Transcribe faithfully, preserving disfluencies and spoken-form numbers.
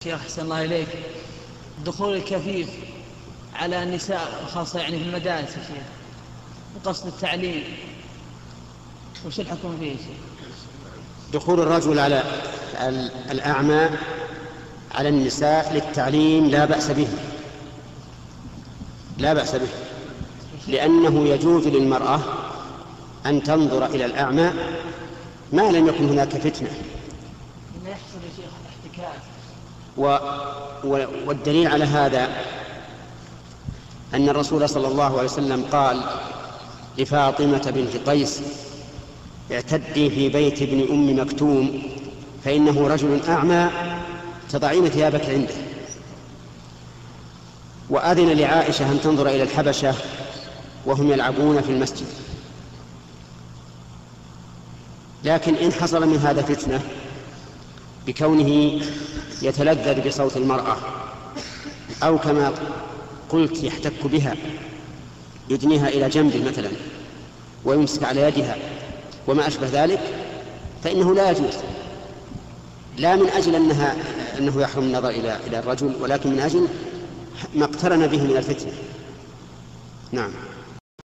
شيخ أحسن الله إليك، دخول الكفيف على النساء خاصة يعني في المدارس يا شيخ وقصد التعليم، وش الحكم فيه يا شيخ؟ دخول الرجل على الأعمى على النساء للتعليم لا بأس به، لا بأس به، لأنه يجوز للمرأة أن تنظر إلى الأعمى ما لم يكن هناك فتنة. ما يحصل يا شيخ احتكاك. و... والدليل على هذا أن الرسول صلى الله عليه وسلم قال لفاطمة بنت قيس: اعتدي في بيت ابن أم مكتوم فإنه رجل أعمى تضعين ثيابك عنده. وأذن لعائشة أن تنظر إلى الحبشة وهم يلعبون في المسجد. لكن إن حصل من هذا فتنة بكونه يتلذذ بصوت المرأة، أو كما قلت يحتك بها، يدنيها إلى جنبه مثلا ويمسك على يدها وما أشبه ذلك، فإنه لا يجوز، لا من أجل أنها أنه يحرم النظر إلى إلى الرجل، ولكن من أجل ما اقترن به من الفتنة. نعم.